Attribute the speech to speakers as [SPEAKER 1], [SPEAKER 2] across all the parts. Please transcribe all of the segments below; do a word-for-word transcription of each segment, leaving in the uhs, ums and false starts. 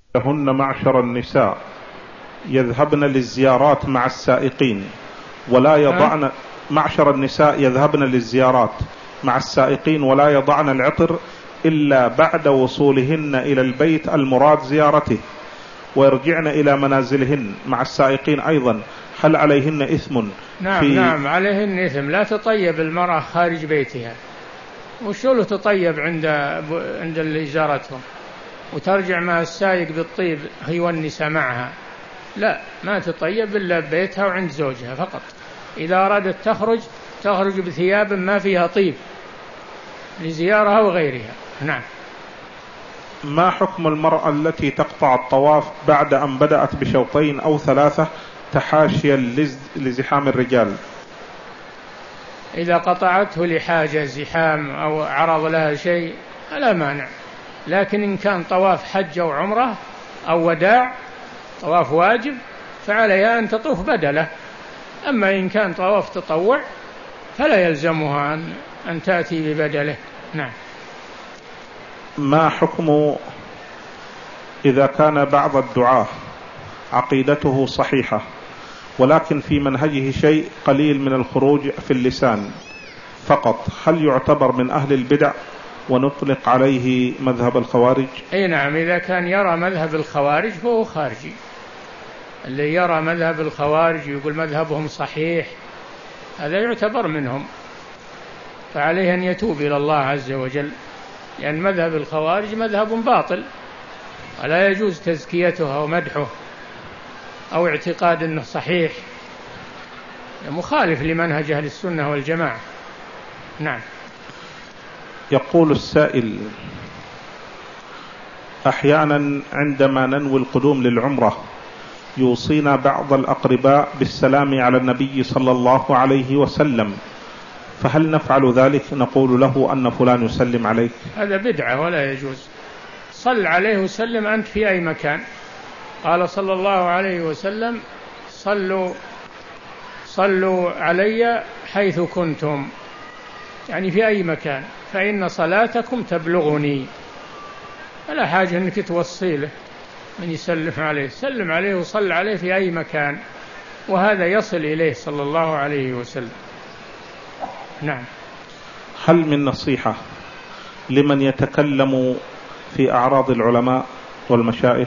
[SPEAKER 1] هن معشر النساء يذهبن للزيارات مع السائقين ولا يضعن معشر النساء يذهبن للزيارات مع السائقين ولا يضعن العطر إلا بعد وصولهن إلى البيت المراد زيارته، ويرجعن إلى منازلهن مع السائقين أيضا، هل عليهن إثم؟
[SPEAKER 2] نعم في نعم عليهن إثم. لا تطيب المرأة خارج بيتها، وشو له تطيب عند عند اللي زارتهم وترجع مع السائق بالطيب هي والنساء معها؟ لا، ما تطيب إلا ببيتها وعند زوجها فقط. إذا أرادت تخرج تخرج بثياب ما فيها طيب لزيارة وغيرها. نعم.
[SPEAKER 1] ما حكم المرأة التي تقطع الطواف بعد أن بدأت بشوطين أو ثلاثة تحاشيا لزحام الرجال؟
[SPEAKER 2] إذا قطعته لحاجة زحام أو عرض لها شيء فلا مانع، لكن إن كان طواف حج أو عمرة أو وداع طواف واجب فعليها أن تطوف بدله. أما إن كان طواف تطوع فلا يلزمها أن, أن تأتي ببدله. نعم.
[SPEAKER 1] ما حكم إذا كان بعض الدعاة عقيدته صحيحة ولكن في منهجه شيء قليل من الخروج في اللسان فقط، هل يعتبر من أهل البدع ونطلق عليه مذهب الخوارج؟
[SPEAKER 2] أي نعم، إذا كان يرى مذهب الخوارج فهو خارجي. اللي يرى مذهب الخوارج يقول مذهبهم صحيح هذا يعتبر منهم، فعليه أن يتوب إلى الله عز وجل، لأن يعني مذهب الخوارج مذهب باطل ولا يجوز تزكيته أو مدحه أو اعتقاد أنه صحيح، مخالف لمنهج أهل السنة والجماعة. نعم.
[SPEAKER 1] يقول السائل: أحيانا عندما ننوي القدوم للعمرة يوصينا بعض الأقرباء بالسلام على النبي صلى الله عليه وسلم، فهل نفعل ذلك؟ نقول له أن فلان يسلم عليك.
[SPEAKER 2] هذا بدعة ولا يجوز. صل عليه وسلم أنت في أي مكان. قال صلى الله عليه وسلم: صلوا صلوا علي حيث كنتم، يعني في أي مكان، فإن صلاتكم تبلغني. فلا حاجة أنك توصي له من يسلم عليه، سلم عليه وصل عليه في أي مكان، وهذا يصل إليه صلى الله عليه وسلم. نعم.
[SPEAKER 1] هل من نصيحة لمن يتكلم في أعراض العلماء والمشايخ؟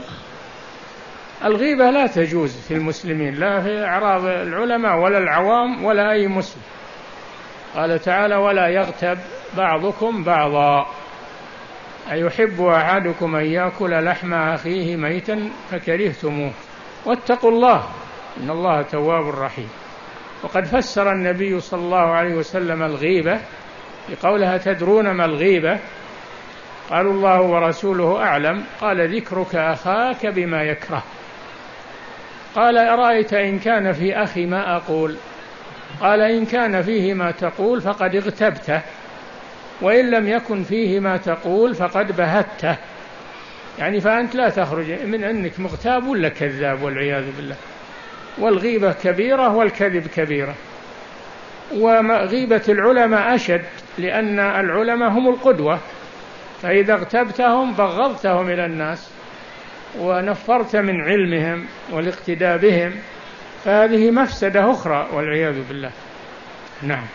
[SPEAKER 2] الغيبة لا تجوز في المسلمين، لا في أعراض العلماء ولا العوام ولا أي مسلم. قال تعالى: ولا يغتب بعضكم بعضا أيحب أحدكم أن يأكل لحم أخيه ميتا فكرهتموه واتقوا الله إن الله تواب رحيم. وقد فسر النبي صلى الله عليه وسلم الغيبة بقولها: تدرون ما الغيبة؟ قالوا: الله ورسوله أعلم. قال: ذكرك أخاك بما يكره. قال: أرأيت إن كان في أخي ما أقول؟ قال: إن كان فيه ما تقول فقد اغتبته، وإن لم يكن فيه ما تقول فقد بهته. يعني فأنت لا تخرج من أنك مغتاب ولا كذاب والعياذ بالله. والغيبة كبيرة والكذب كبيرة، وغيبة العلماء أشد، لأن العلماء هم القدوة، فإذا اغتبتهم بغضتهم إلى الناس ونفرت من علمهم والاقتداء بهم، فهذه مفسدة أخرى والعياذ بالله. نعم.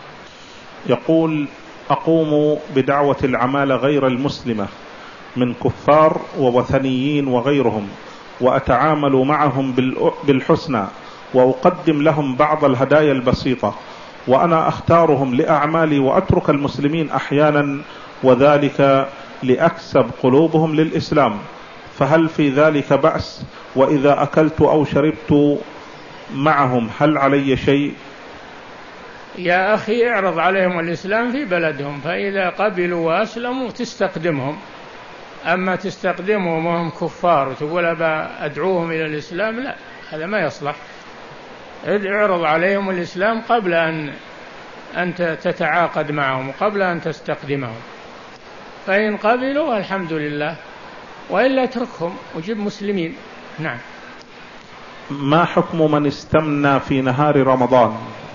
[SPEAKER 1] يقول: أقوم بدعوة العمالة غير المسلمة من كفار ووثنيين وغيرهم، وأتعامل معهم بالحسنى، وأقدم لهم بعض الهدايا البسيطة، وأنا أختارهم لأعمالي وأترك المسلمين أحيانا، وذلك لأكسب قلوبهم للإسلام، فهل في ذلك بأس؟ وإذا أكلت أو شربت معهم هل علي شيء؟
[SPEAKER 2] يا أخي، اعرض عليهم الإسلام في بلدهم، فإذا قبلوا وأسلموا تستقدمهم. أما تستقدمهم وهم كفار وتقول أبا أدعوهم إلى الإسلام، لا، هذا ما يصلح. اعرض عليهم الإسلام قبل أن أنت تتعاقد معهم وقبل أن تستقدمهم، فإن قبلوا الحمد لله، وإلا اتركهم وجب مسلمين. نعم.
[SPEAKER 1] ما حكم من استمنى في نهار رمضان؟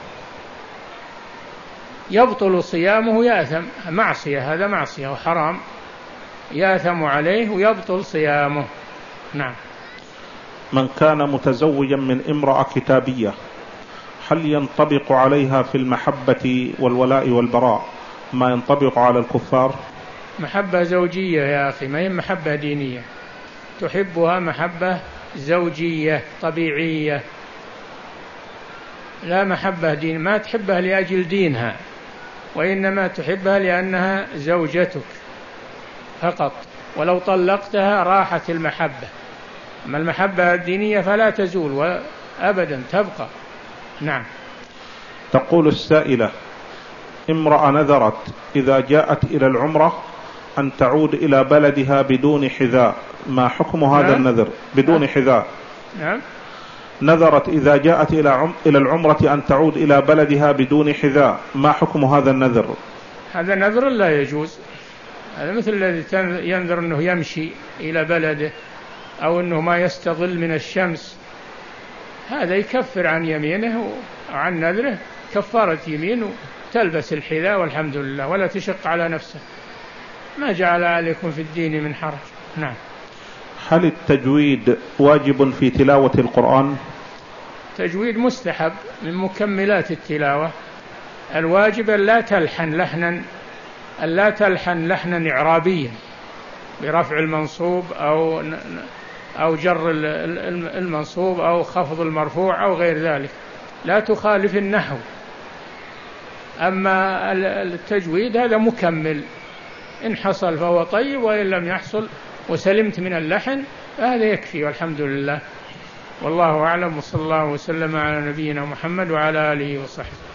[SPEAKER 2] يبطل صيامه، يأثم، معصية، هذا معصية وحرام، يأثم عليه ويبطل صيامه. نعم.
[SPEAKER 1] من كان متزوجا من امرأة كتابية هل ينطبق عليها في المحبة والولاء والبراء ما ينطبق على الكفار؟
[SPEAKER 2] محبة زوجية يا أخي، ما هي محبة دينية. تحبها محبة زوجية طبيعية، لا محبة دين. ما تحبها لأجل دينها، وإنما تحبها لأنها زوجتك فقط، ولو طلقتها راحت المحبة. أما المحبة الدينية فلا تزول أبدا، تبقى. نعم.
[SPEAKER 1] تقول السائلة: امرأة نذرت إذا جاءت إلى العمرة أن تعود إلى بلدها بدون حذاء، ما حكم هذا
[SPEAKER 2] نعم.
[SPEAKER 1] النذر بدون
[SPEAKER 2] نعم.
[SPEAKER 1] حذاء؟
[SPEAKER 2] نعم.
[SPEAKER 1] نذرت إذا جاءت إلى عم... إلى العمرة أن تعود إلى بلدها بدون حذاء، ما حكم هذا النذر؟
[SPEAKER 2] هذا نذر لا يجوز. هذا مثل الذي ينذر أنه يمشي إلى بلده أو أنه ما يستظل من الشمس، هذا يكفر عن يمينه وعن نذره كفارة يمين، تلبس الحذاء والحمد لله، ولا تشق على نفسه. ما جعل عليكم في الدين من حرج. نعم.
[SPEAKER 1] هل التجويد واجب في تلاوة القرآن؟
[SPEAKER 2] تجويد مستحب من مكملات التلاوة. الواجب لا تلحن لحنا لا تلحن لحنا إعرابيا برفع المنصوب أو أو جر المنصوب أو خفض المرفوع أو غير ذلك، لا تخالف النحو. أما التجويد هذا مكمل، إن حصل فهو طيب، وإن لم يحصل وسلمت من اللحن فهذا يكفي والحمد لله. والله أعلم، وصلى الله وسلم على نبينا محمد وعلى آله وصحبه.